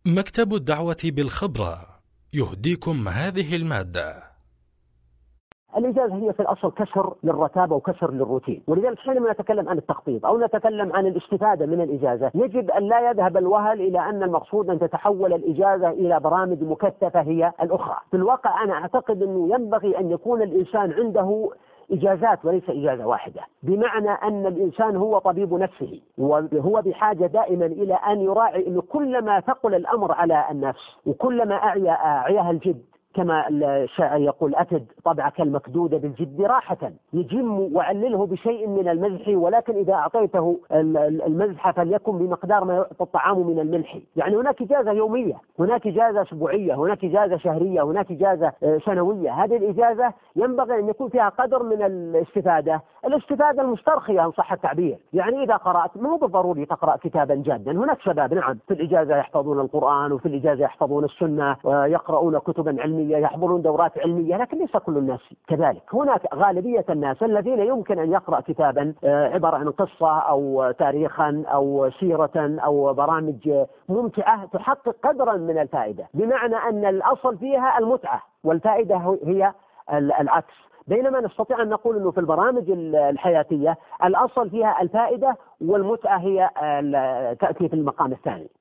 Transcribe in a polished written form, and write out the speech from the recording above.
مكتب الدعوة بالخبرة يهديكم هذه المادة. الإجازة هي في الأصل كسر للرتابة وكسر للروتين، ولذلك حينما نتكلم عن التخطيط أو نتكلم عن الاستفادة من الإجازة يجب أن لا يذهب الوهل إلى أن المقصود أن تتحول الإجازة إلى برامج مكثفة هي الأخرى. في الواقع أنا أعتقد أنه ينبغي أن يكون الإنسان عنده إجازات وليس إجازة واحدة، بمعنى أن الإنسان هو طبيب نفسه وهو بحاجة دائما إلى أن يراعي أنه كلما ثقل الأمر على النفس وكلما أعياها الجد، كما الشاعر يقول أكد طبعك المكدود بالجد راحة، يجم وعلله بشيء من المزح، ولكن إذا أعطيته المزح فليكن بمقدار ما يعطى الطعام من الملح. يعني هناك إجازة يومية، هناك إجازة أسبوعية، هناك إجازة شهرية، هناك إجازة سنوية. هذه الإجازة ينبغي أن يكون فيها قدر من الاستفادة المسترخية إن صح التعبير. يعني إذا قرأت ما هو بالضروري تقرأ كتابا جادا، هناك شباب نعم في الإجازة يحفظون القرآن وفي الإجازة يحفظون السنة ويقرؤون كتبا علمية، يحضرون دورات علمية، لكن ليس كل الناس كذلك. هناك غالبية الناس الذين يمكن أن يقرأ كتابا عبارة عن قصة أو تاريخا أو سيرة أو برامج ممتعة تحقق قدرا من الفائدة، بمعنى أن الأصل فيها المتعة والفائدة هي العكس. بينما نستطيع أن نقول أنه في البرامج الحياتية الأصل فيها الفائدة والمتعة هي تأتي في المقام الثاني.